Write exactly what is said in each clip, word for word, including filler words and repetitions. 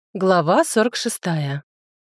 Глава сорок шестая.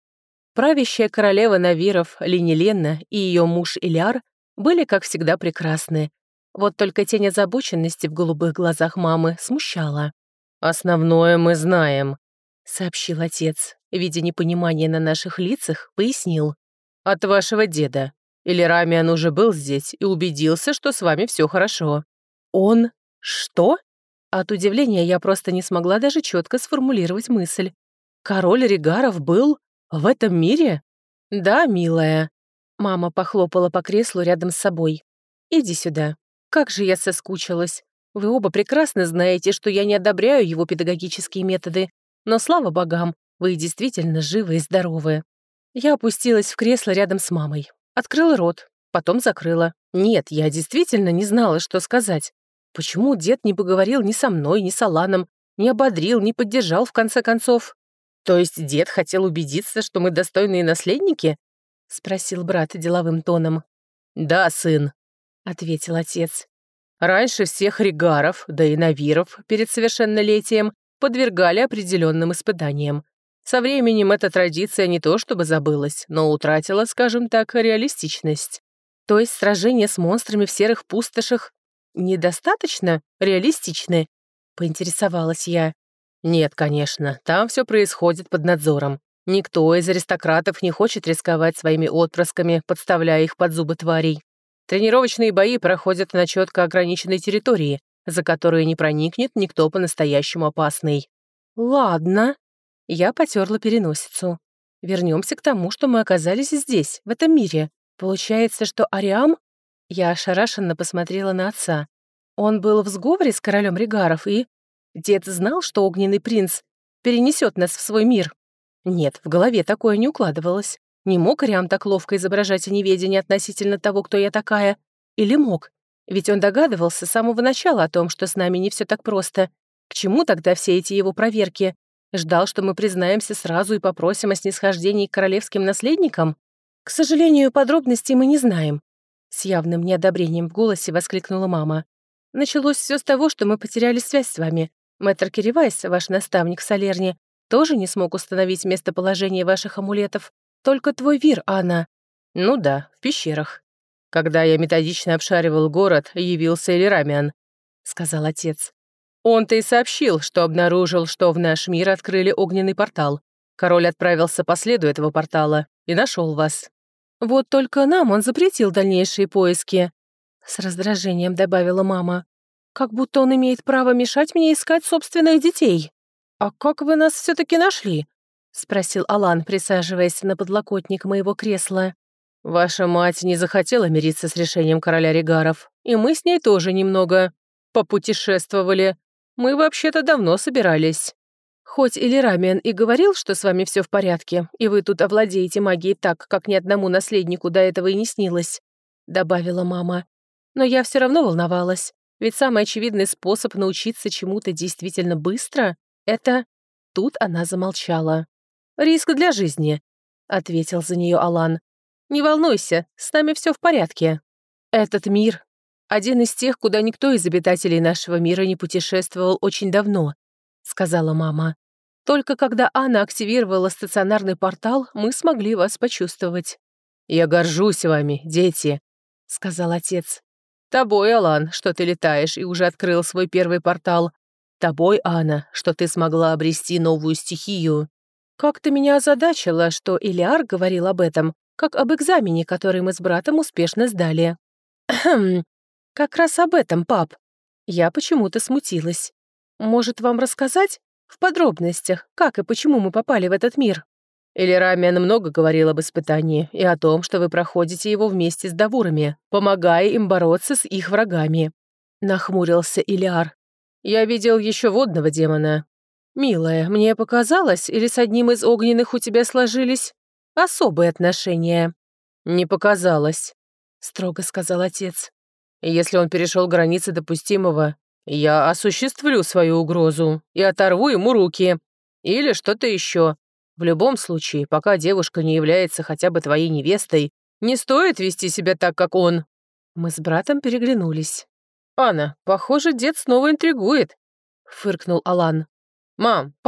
Правящая королева Навиров Линеленна и ее муж Иляр были, как всегда, прекрасны. Вот только тень озабоченности в голубых глазах мамы смущала. «Основное мы знаем», — сообщил отец. Видя непонимание на наших лицах, пояснил. «От вашего деда. Илирамиан уже был здесь и убедился, что с вами все хорошо». «Он? Что?» От удивления я просто не смогла даже четко сформулировать мысль. «Король Ригаров был в этом мире?» «Да, милая». Мама похлопала по креслу рядом с собой. «Иди сюда. Как же я соскучилась. Вы оба прекрасно знаете, что я не одобряю его педагогические методы, но, слава богам, вы действительно живы и здоровы». Я опустилась в кресло рядом с мамой. Открыла рот, потом закрыла. Нет, я действительно не знала, что сказать. Почему дед не поговорил ни со мной, ни с Аланом, не ободрил, не поддержал, в конце концов? «То есть дед хотел убедиться, что мы достойные наследники?» — спросил брат деловым тоном. «Да, сын», — ответил отец. «Раньше всех Ригаров, да и Навиров перед совершеннолетием подвергали определенным испытаниям. Со временем эта традиция не то чтобы забылась, но утратила, скажем так, реалистичность. То есть сражения с монстрами в серых пустошах недостаточно реалистичны?» — поинтересовалась я. «Нет, конечно, там все происходит под надзором. Никто из аристократов не хочет рисковать своими отпрысками, подставляя их под зубы тварей. Тренировочные бои проходят на четко ограниченной территории, за которую не проникнет никто по-настоящему опасный». «Ладно». Я потерла переносицу. Вернемся к тому, что мы оказались здесь, в этом мире. Получается, что Ариам...» Я ошарашенно посмотрела на отца. «Он был в сговоре с королем Ригаров и...» Дед знал, что огненный принц перенесет нас в свой мир. Нет, в голове такое не укладывалось. Не мог Ариам так ловко изображать неведение относительно того, кто я такая. Или мог? Ведь он догадывался с самого начала о том, что с нами не все так просто. К чему тогда все эти его проверки? Ждал, что мы признаемся сразу и попросим о снисхождении к королевским наследникам? К сожалению, подробностей мы не знаем. С явным неодобрением в голосе воскликнула мама. Началось все с того, что мы потеряли связь с вами. Мэтр Киривайс, ваш наставник в Салерне, тоже не смог установить местоположение ваших амулетов. Только твой Вир, Анна. Ну да, в пещерах. Когда я методично обшаривал город, явился Элирамиан, сказал отец. Он-то и сообщил, что обнаружил, что в наш мир открыли огненный портал. Король отправился по следу этого портала и нашел вас. Вот только нам он запретил дальнейшие поиски. С раздражением добавила мама. Как будто он имеет право мешать мне искать собственных детей. «А как вы нас все-таки нашли?» — спросил Алан, присаживаясь на подлокотник моего кресла. «Ваша мать не захотела мириться с решением короля Ригаров, и мы с ней тоже немного попутешествовали. Мы вообще-то давно собирались. Хоть Илирамиан и говорил, что с вами все в порядке, и вы тут овладеете магией так, как ни одному наследнику до этого и не снилось», — добавила мама. «Но я все равно волновалась. Ведь самый очевидный способ научиться чему-то действительно быстро — это...» Тут она замолчала. «Риск для жизни», — ответил за нее Алан. «Не волнуйся, с нами все в порядке. Этот мир — один из тех, куда никто из обитателей нашего мира не путешествовал очень давно», — сказала мама. «Только когда Анна активировала стационарный портал, мы смогли вас почувствовать». «Я горжусь вами, дети», — сказал отец. «Тобой, Алан, что ты летаешь и уже открыл свой первый портал. Тобой, Анна, что ты смогла обрести новую стихию». «Как-то меня озадачило, что Илиар говорил об этом, как об экзамене, который мы с братом успешно сдали». «Хм, как раз об этом, пап». Я почему-то смутилась. «Может, вам рассказать в подробностях, как и почему мы попали в этот мир?» «Элирамиан много говорил об испытании и о том, что вы проходите его вместе с давурами, помогая им бороться с их врагами», — нахмурился Илиар. «Я видел еще водного демона. Милая, мне показалось, или с одним из огненных у тебя сложились особые отношения?» «Не показалось», — строго сказал отец. «Если он перешел границы допустимого, я осуществлю свою угрозу и оторву ему руки. Или что-то еще. В любом случае, пока девушка не является хотя бы твоей невестой, не стоит вести себя так, как он». Мы с братом переглянулись. «Анна, похоже, дед снова интригует», — фыркнул Алан. «Мам, пап,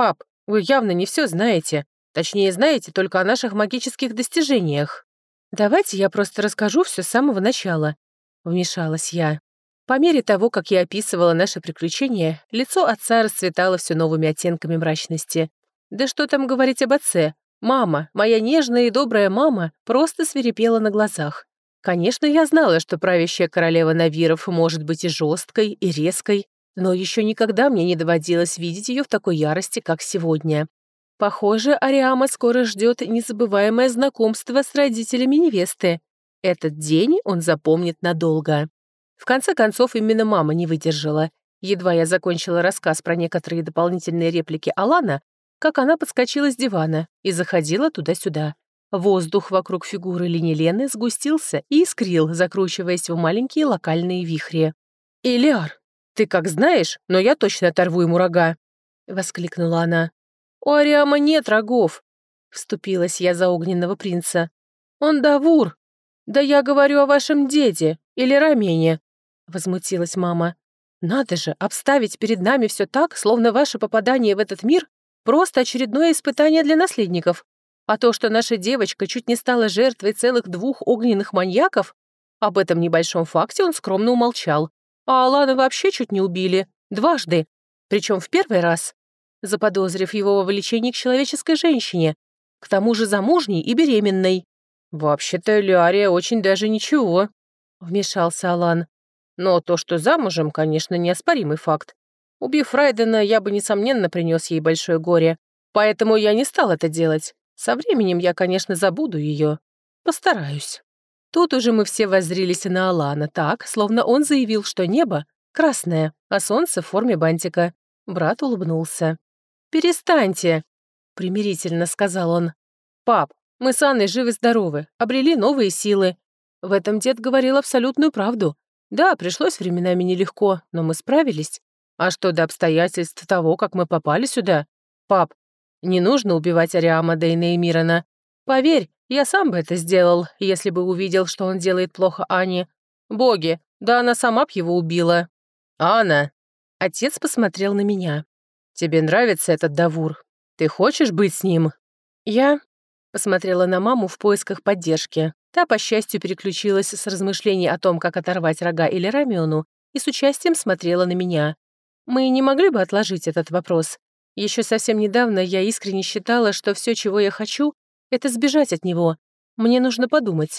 Вы явно не все знаете. Точнее, знаете только о наших магических достижениях. Давайте я просто расскажу все с самого начала. Вмешалась я. По мере того, как я описывала наши приключения, лицо отца расцветало все новыми оттенками мрачности. Да что там говорить об отце? Мама, моя нежная и добрая мама, просто свирепела на глазах. Конечно, я знала, что правящая королева Навиров может быть и жесткой, и резкой, но еще никогда мне не доводилось видеть ее в такой ярости, как сегодня. Похоже, Ариама скоро ждет незабываемое знакомство с родителями невесты. Этот день он запомнит надолго. В конце концов, именно мама не выдержала. Едва я закончила рассказ про некоторые дополнительные реплики Алана, как она подскочила с дивана и заходила туда-сюда. Воздух вокруг фигуры Линелены сгустился и искрил, закручиваясь в маленькие локальные вихри. «Элиар, ты как знаешь, но я точно оторву ему рога!» — воскликнула она. «У Ариама нет рогов!» — вступилась я за огненного принца. «Он Давур! Да я говорю о вашем деде или Рамене!» — возмутилась мама. «Надо же, обставить перед нами все так, словно ваше попадание в этот мир — просто очередное испытание для наследников. А то, что наша девочка чуть не стала жертвой целых двух огненных маньяков, об этом небольшом факте он скромно умолчал. А Алана вообще чуть не убили. Дважды. Причем в первый раз, заподозрив его во влечении к человеческой женщине, к тому же замужней и беременной. «Вообще-то Лиария очень даже ничего», — вмешался Алан. «Но то, что замужем, конечно, неоспоримый факт. Убив Райдена, я бы, несомненно, принес ей большое горе. Поэтому я не стал это делать. Со временем я, конечно, забуду ее. Постараюсь». Тут уже мы все воззрились на Алана так, словно он заявил, что небо красное, а солнце в форме бантика. Брат улыбнулся. «Перестаньте», — примирительно сказал он. «Пап, мы с Анной живы-здоровы, обрели новые силы». В этом дед говорил абсолютную правду. Да, пришлось временами нелегко, но мы справились. А что до обстоятельств того, как мы попали сюда? Пап, не нужно убивать Ариама Дейна и Мирона. Поверь, я сам бы это сделал, если бы увидел, что он делает плохо Ане. Боги, да она сама б его убила. Анна. Отец посмотрел на меня. Тебе нравится этот Давур? Ты хочешь быть с ним? Я посмотрела на маму в поисках поддержки. Та, по счастью, переключилась с размышлений о том, как оторвать рога или Рамиону, и с участием смотрела на меня. Мы не могли бы отложить этот вопрос. Еще совсем недавно я искренне считала, что все, чего я хочу, это сбежать от него. Мне нужно подумать.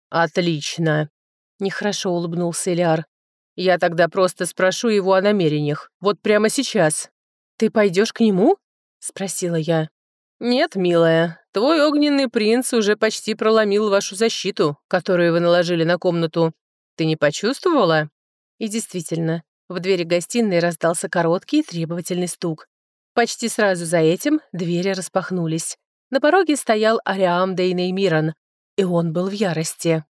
Отлично. Нехорошо улыбнулся Элиар. Я тогда просто спрошу его о намерениях. Вот прямо сейчас. Ты пойдешь к нему? Спросила я. Нет, милая, твой огненный принц уже почти проломил вашу защиту, которую вы наложили на комнату. Ты не почувствовала? И действительно, в двери гостиной раздался короткий и требовательный стук. Почти сразу за этим двери распахнулись. На пороге стоял Ариам Дейн Мирон, и он был в ярости.